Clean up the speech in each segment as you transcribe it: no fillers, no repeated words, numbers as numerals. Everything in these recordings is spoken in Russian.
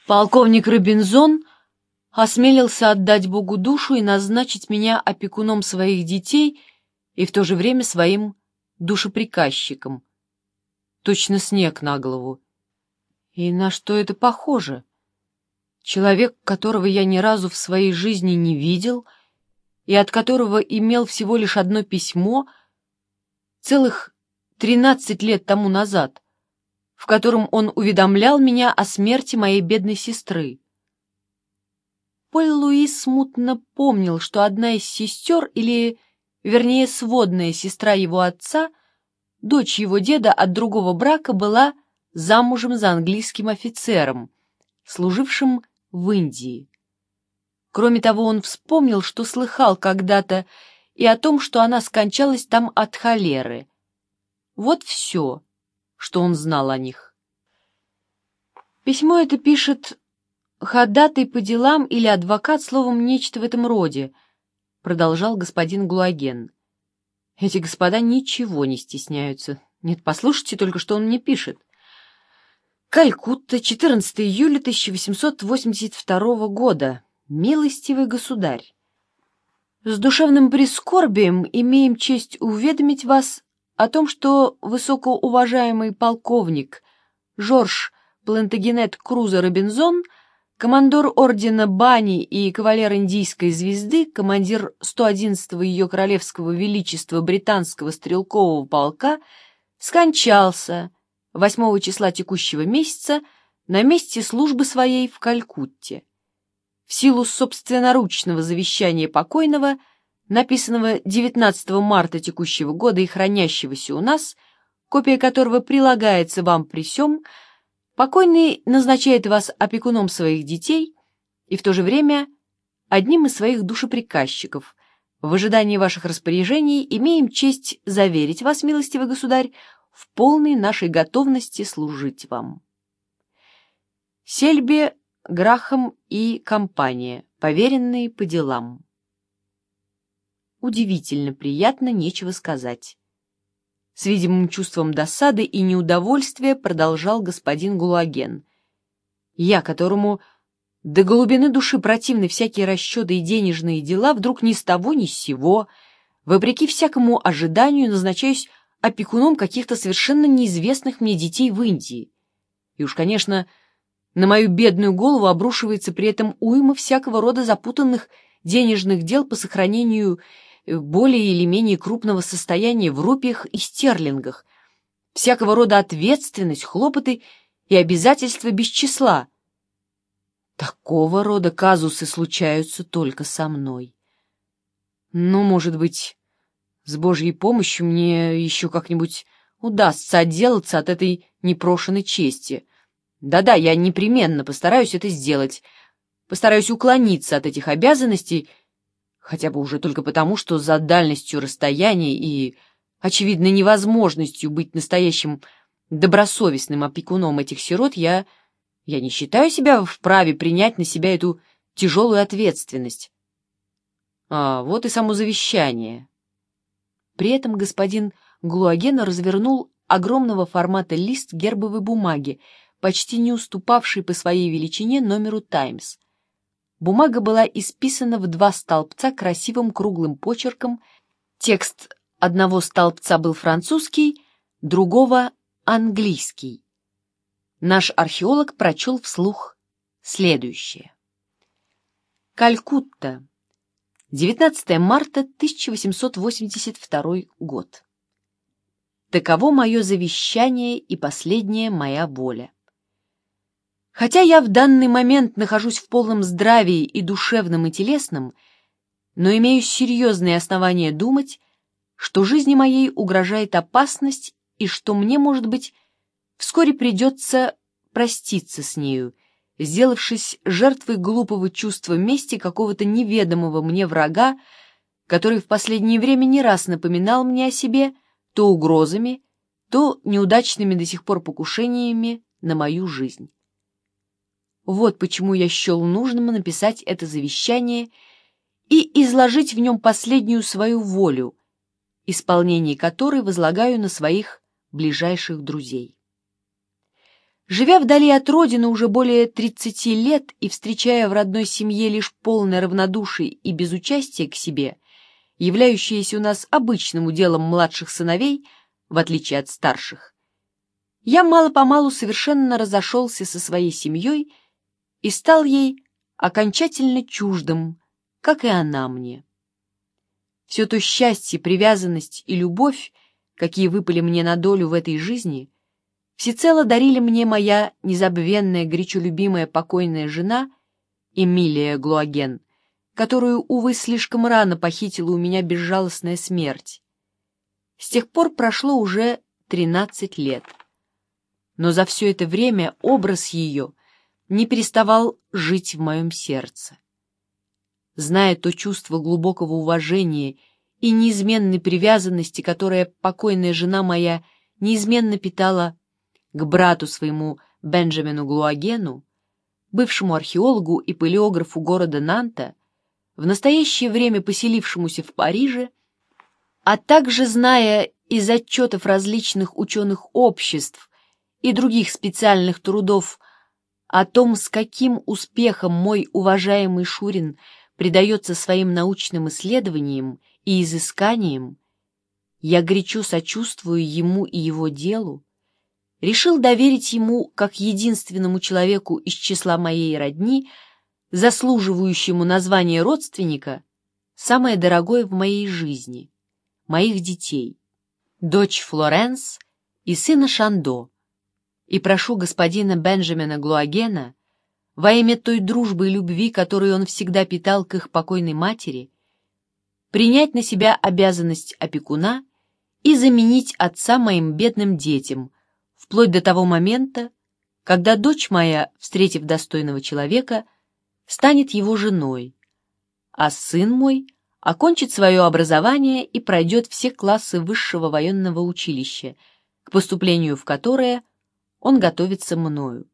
Полковник Робинзон осмелился отдать Богу душу и назначить меня опекуном своих детей и в то же время своим душеприказчиком. Точно снег на голову. И на что это похоже? Человек, которого я ни разу в своей жизни не видел и от которого имел всего лишь одно письмо целых 13 лет тому назад, в котором он уведомлял меня о смерти моей бедной сестры. Поль-Луис смутно помнил, что одна из сестер, или, вернее, сводная сестра его отца, дочь его деда от другого брака, была замужем за английским офицером, служившим в Индии. Кроме того, он вспомнил, что слыхал когда-то и о том, что она скончалась там от холеры. Вот все, что он знал о них. Письмо это пишет ходатай по делам или адвокат, словом, нечто в этом роде, продолжал господин Глуаген. Эти господа ничего не стесняются. Нет, послушайте только, что он мне пишет. Калькутта, 14 июля 1882 года. Милостивый государь, с душевным прискорбием имеем честь уведомить вас о том, что высокоуважаемый полковник Жорж Плантагенет Крузо Робинзон, командор ордена Бани и кавалер Индийской звезды, командир 111-го Ее Королевского Величества британского стрелкового полка, скончался 8 числа текущего месяца на месте службы своей в Калькутте. В силу собственноручного завещания покойного, написанного 19 марта текущего года и хранящегося у нас, копия которого прилагается вам при сём, покойный назначает вас опекуном своих детей и в то же время одним из своих душеприказчиков. В ожидании ваших распоряжений имеем честь заверить вас, милостивый государь, в полной нашей готовности служить вам. Сельби, Грахам и компания, поверенные по делам. Удивительно приятно, нечего сказать. С видимым чувством досады и неудовольствия продолжал господин Глуаген. Я, которому до глубины души противны всякие расчеты и денежные дела, вдруг ни с того ни с сего, вопреки всякому ожиданию, назначаюсь опекуном каких-то совершенно неизвестных мне детей в Индии. И уж, конечно, на мою бедную голову обрушивается при этом уйма всякого рода запутанных денежных дел по сохранению более или менее крупного состояния в рупиях и стерлингах, всякого рода ответственность, хлопоты и обязательства без числа. Такого рода казусы случаются только со мной. Ну, может быть, с Божьей помощью мне еще как-нибудь удастся отделаться от этой непрошенной чести. Да-да, я непременно постараюсь это сделать. Постараюсь уклониться от этих обязанностей, хотя бы уже только потому, что за дальностью расстояния и очевидной невозможностью быть настоящим добросовестным опекуном этих сирот я не считаю себя вправе принять на себя эту тяжелую ответственность. А вот и само завещание. При этом господин Глуаген развернул огромного формата лист гербовой бумаги, почти не уступавший по своей величине номеру «Таймс». Бумага была исписана в 2 столбца красивым круглым почерком. Текст одного столбца был французский, другого — английский. Наш археолог прочел вслух следующее. Калькутта, 19 марта 1882 год. Таково мое завещание и последняя моя воля. Хотя я в данный момент нахожусь в полном здравии и душевном, и телесном, но имею серьезные основания думать, что жизни моей угрожает опасность и что мне, может быть, вскоре придется проститься с нею, сделавшись жертвой глупого чувства мести какого-то неведомого мне врага, который в последнее время не раз напоминал мне о себе то угрозами, то неудачными до сих пор покушениями на мою жизнь. Вот почему я счел нужным написать это завещание и изложить в нем последнюю свою волю, исполнение которой возлагаю на своих ближайших друзей. Живя вдали от родины уже более 30 лет и встречая в родной семье лишь полное равнодушие и безучастие к себе, являющееся у нас обычным уделом младших сыновей, в отличие от старших, я мало-помалу совершенно разошелся со своей семьей и стал ей окончательно чуждым, как и она мне. Все то счастье, привязанность и любовь, какие выпали мне на долю в этой жизни, всецело дарили мне моя незабвенная, горячо любимая покойная жена Эмилия Глуаген, которую, увы, слишком рано похитила у меня безжалостная смерть. С тех пор прошло уже 13 лет. Но за все это время образ ее не переставал жить в моем сердце. Зная то чувство глубокого уважения и неизменной привязанности, которое покойная жена моя неизменно питала к брату своему Бенджамину Глуагену, бывшему археологу и палеографу города Нанта, в настоящее время поселившемуся в Париже, а также зная из отчетов различных ученых обществ и других специальных трудов о том, с каким успехом мой уважаемый Шурин предается своим научным исследованиям и изысканиям, я горячо сочувствую ему и его делу, решил доверить ему, как единственному человеку из числа моей родни, заслуживающему названия родственника, самое дорогое в моей жизни — моих детей, дочь Флоренс и сына Шандо, и прошу господина Бенджамина Глуагена во имя той дружбы и любви, которую он всегда питал к их покойной матери, принять на себя обязанность опекуна и заменить отца моим бедным детям, вплоть до того момента, когда дочь моя, встретив достойного человека, станет его женой, а сын мой окончит свое образование и пройдет все классы высшего военного училища, к поступлению в которое он готовится мною.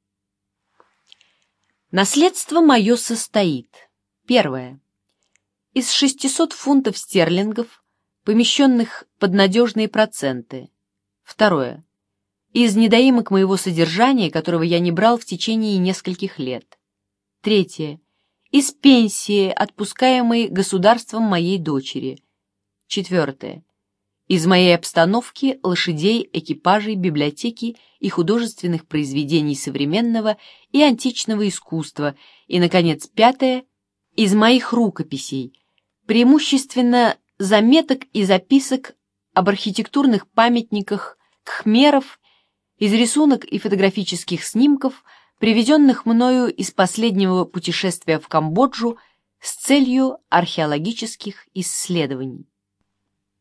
Наследство мое состоит: первое. Из 600 фунтов стерлингов, помещенных под надежные проценты. Второе. Из недоимок моего содержания, которого я не брал в течение нескольких лет. Третье. Из пенсии, отпускаемой государством моей дочери. Четвертое. Из моей обстановки, лошадей, экипажей, библиотеки и художественных произведений современного и античного искусства. И, наконец, пятое. Из моих рукописей, преимущественно заметок и записок об архитектурных памятниках кхмеров, из рисунок и фотографических снимков, привезенных мною из последнего путешествия в Камбоджу с целью археологических исследований.